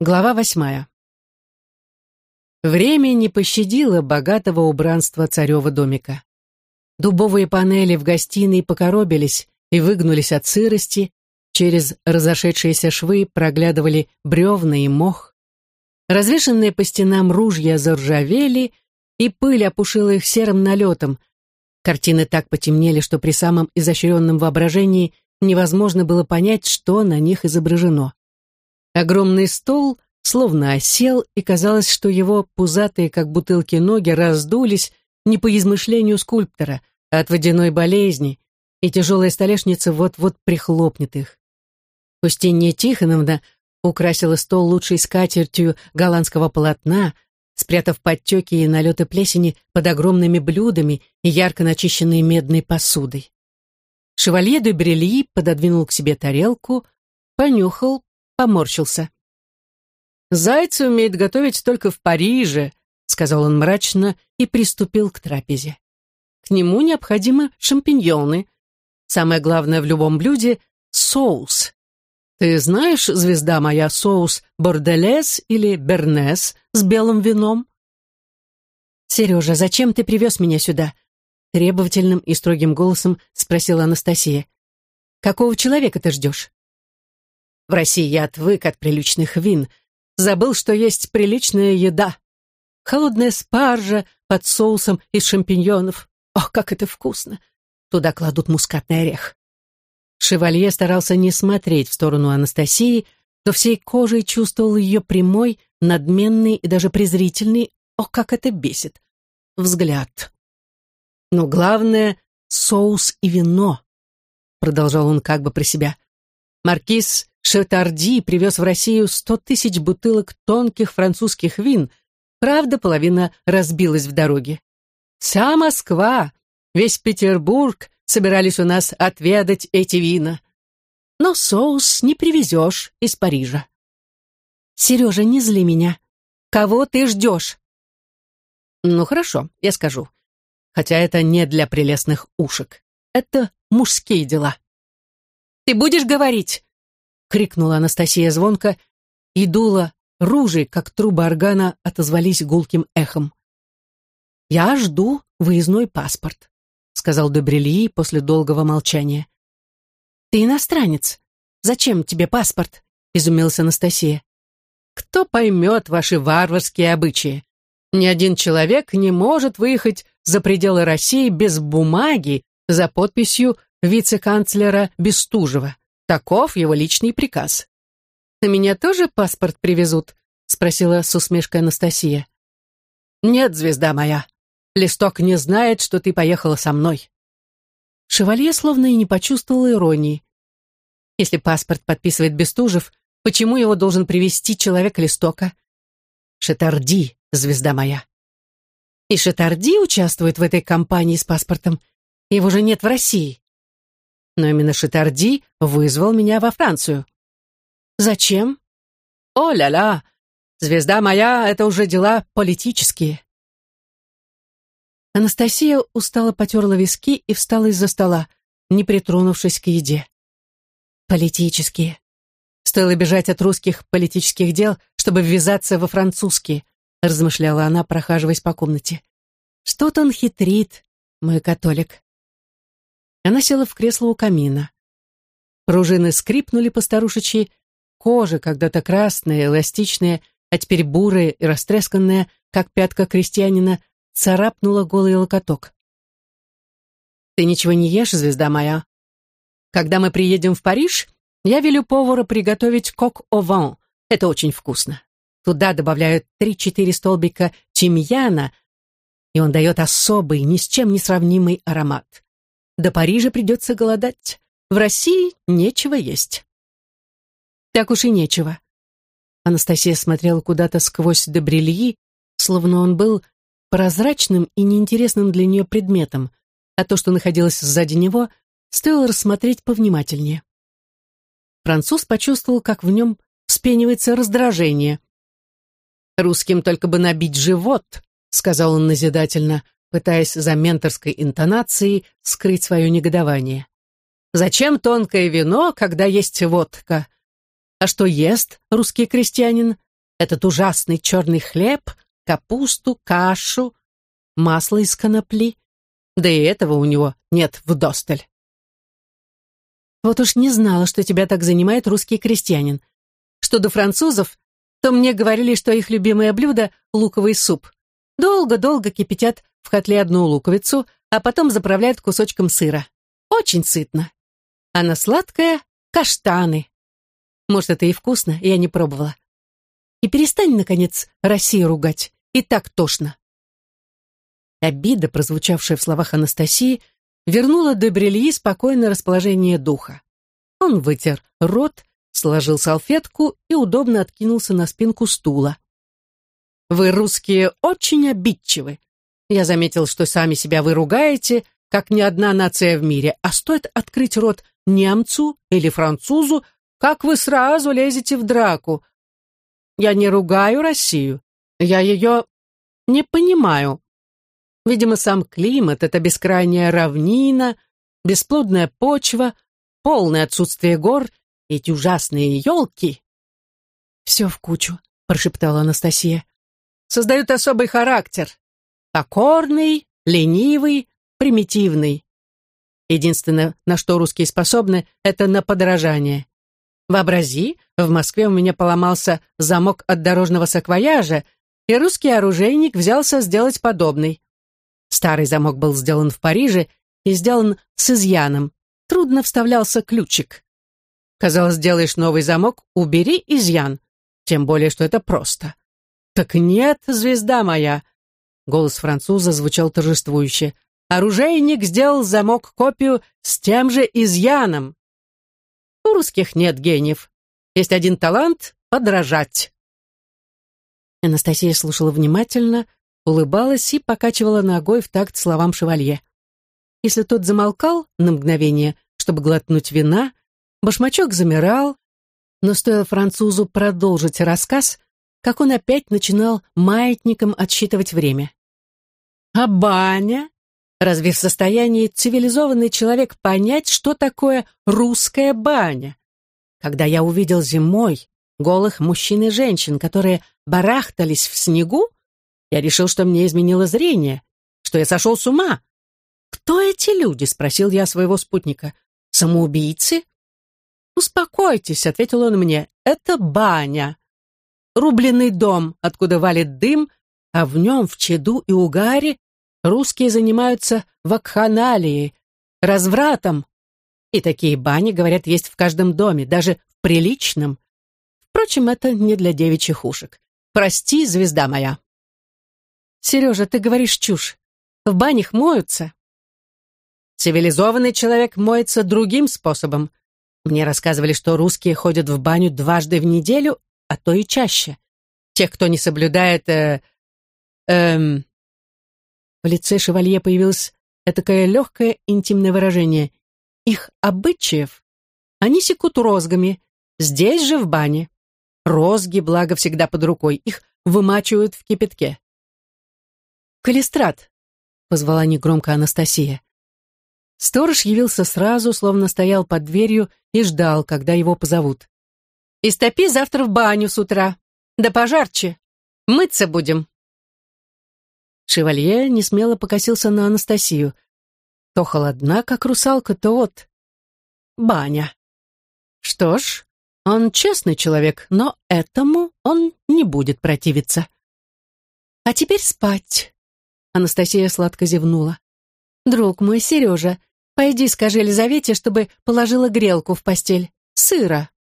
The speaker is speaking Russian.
Глава 8. Время не пощадило богатого убранства царева домика. Дубовые панели в гостиной покоробились и выгнулись от сырости, через разошедшиеся швы проглядывали бревна и мох. Развешанные по стенам ружья заржавели, и пыль опушила их серым налетом. Картины так потемнели, что при самом изощренном воображении невозможно было понять, что на них изображено. Огромный стол словно осел, и казалось, что его пузатые, как бутылки, ноги раздулись не по измышлению скульптора, а от водяной болезни, и тяжелая столешница вот-вот прихлопнет их. Устинья Тихоновна украсила стол лучшей скатертью голландского полотна, спрятав подтеки и налеты плесени под огромными блюдами и ярко начищенной медной посудой. Шевалье де Брильи пододвинул к себе тарелку, понюхал, поморщился. «Зайца умеет готовить только в Париже», — сказал он мрачно и приступил к трапезе. «К нему необходимы шампиньоны. Самое главное в любом блюде — соус. Ты знаешь, звезда моя, соус борделес или бернес с белым вином?» «Сережа, зачем ты привез меня сюда?» — требовательным и строгим голосом спросила Анастасия. «Какого человека ты ждешь?» «В России я отвык от приличных вин. Забыл, что есть приличная еда. Холодная спаржа под соусом из шампиньонов. Ох, как это вкусно! Туда кладут мускатный орех». Шевалье старался не смотреть в сторону Анастасии, но всей кожей чувствовал ее прямой, надменный и даже презрительный, ох, как это бесит, взгляд. «Но главное — соус и вино», — продолжал он как бы про себя. «Маркиз Шетарди привез в Россию 100 000 бутылок тонких французских вин. Правда, половина разбилась в дороге. Вся Москва, весь Петербург собирались у нас отведать эти вина. Но соус не привезешь из Парижа». «Сережа, не зли меня. Кого ты ждешь?» «Ну, хорошо, я скажу. Хотя это не для прелестных ушек. Это мужские дела». «Ты будешь говорить?» — крикнула Анастасия звонко, и дуло ружей, как трубы органа, отозвались гулким эхом. «Я жду выездной паспорт», — сказал де Брильи после долгого молчания. «Ты иностранец. Зачем тебе паспорт?» — изумилась Анастасия. «Кто поймет ваши варварские обычаи? Ни один человек не может выехать за пределы России без бумаги за подписью вице-канцлера Бестужева. Таков его личный приказ». «На меня тоже паспорт привезут?» — спросила с усмешкой Анастасия. «Нет, звезда моя, листок не знает, что ты поехала со мной». Шевалье словно и не почувствовал иронии. «Если паспорт подписывает Бестужев, почему его должен привезти человек листока?» «Шетарди, звезда моя». «И Шетарди участвует в этой кампании с паспортом? Его же нет в России». «Но именно Шетарди вызвал меня во Францию». «Зачем?» «О-ля-ля! Звезда моя, это уже дела политические». Анастасия устало потерла виски и встала из-за стола, не притронувшись к еде. «Политические. Стоило бежать от русских политических дел, чтобы ввязаться во французские», размышляла она, прохаживаясь по комнате. «Что-то он хитрит, мой католик». Она села в кресло у камина. Пружины скрипнули по-старушечьи, кожа, когда-то красная, эластичная, а теперь бурая и растресканная, как пятка крестьянина, царапнула голый локоток. «Ты ничего не ешь, звезда моя? Когда мы приедем в Париж, я велю повару приготовить кок-о-ван. Это очень вкусно. Туда добавляют 3-4 столбика тимьяна, и он дает особый, ни с чем не сравнимый аромат. До Парижа придется голодать. В России нечего есть». «Так уж и нечего». Анастасия смотрела куда-то сквозь де Брильи, словно он был прозрачным и неинтересным для нее предметом, а то, что находилось сзади него, стоило рассмотреть повнимательнее. Француз почувствовал, как в нем вспенивается раздражение. «Русским только бы набить живот», — сказал он назидательно, пытаясь за менторской интонацией скрыть свое негодование. «Зачем тонкое вино, когда есть водка? А что ест русский крестьянин? этот ужасный черный хлеб, капусту, кашу, масло из конопли. Да и этого у него нет вдосталь. Вот уж не знала, что тебя так занимает русский крестьянин. Что до французов, то мне говорили, что их любимое блюдо — луковый суп. Долго-долго кипятят в котле одну луковицу, а потом заправляют кусочком сыра. Очень сытно. А на сладкое — каштаны. Может, это и вкусно, я не пробовала. И перестань, наконец, Россию ругать. И так тошно. Обида, прозвучавшая в словах Анастасии, вернула де Брильи спокойное расположение духа. Он вытер рот, сложил салфетку и удобно откинулся на спинку стула. «Вы, русские, очень обидчивы. Я заметил, что сами себя вы ругаете, как ни одна нация в мире, а стоит открыть рот немцу или французу, как вы сразу лезете в драку. Я не ругаю Россию, я ее не понимаю. Видимо, сам климат — это бескрайняя равнина, бесплодная почва, полное отсутствие гор, эти ужасные елки». «Все в кучу», — прошептала Анастасия. «Создают особый характер. Покорный, ленивый, примитивный. Единственное, на что русские способны, это на подражание. Вообрази, в Москве у меня поломался замок от дорожного саквояжа, и русский оружейник взялся сделать подобный. Старый замок был сделан в Париже и сделан с изъяном. Трудно вставлялся ключик. Казалось, делаешь новый замок, убери изъян. Тем более, что это просто. Так нет, звезда моя. Голос француза звучал торжествующе. Оружейник сделал замок-копию с тем же изъяном. У русских нет гениев. Есть один талант — подражать. Анастасия слушала внимательно, улыбалась и покачивала ногой в такт словам шевалье. Если тот замолкал на мгновение, чтобы глотнуть вина, башмачок замирал, но стоило французу продолжить рассказ, как он опять начинал маятником отсчитывать время. А баня? Разве в состоянии цивилизованный человек понять, что такое русская баня? Когда я увидел зимой голых мужчин и женщин, которые барахтались в снегу, я решил, что мне изменило зрение, что я сошел с ума. «Кто эти люди?» — спросил я своего спутника. «Самоубийцы?» «Успокойтесь», — ответил он мне, — «это баня. Рубленый дом, откуда валит дым, а в нем, в чаду и угаре, русские занимаются вакханалией, развратом. И такие бани, говорят, есть в каждом доме, даже в приличном. Впрочем, это не для девичьих ушек. Прости, звезда моя». «Сережа, ты говоришь чушь. В банях моются». «Цивилизованный человек моется другим способом. Мне рассказывали, что русские ходят в баню дважды в неделю, а то и чаще. Тех, кто не соблюдает... В лице шевалье появилось этакое легкое интимное выражение. Их обычаев. Они секут розгами. Здесь же в бане. Розги, благо, всегда под рукой. Их вымачивают в кипятке. «Калистрат!» — позвала негромко Анастасия. Сторож явился сразу, словно стоял под дверью и ждал, когда его позовут. «Истопи завтра в баню с утра. Да пожарче. Мыться будем». Шевалье несмело покосился на Анастасию. То холодна, как русалка, то вот баня. Что ж, он честный человек, но этому он не будет противиться. «А теперь спать». Анастасия сладко зевнула. «Друг мой, Сережа, пойди скажи Елизавете, чтобы положила грелку в постель. Сыра».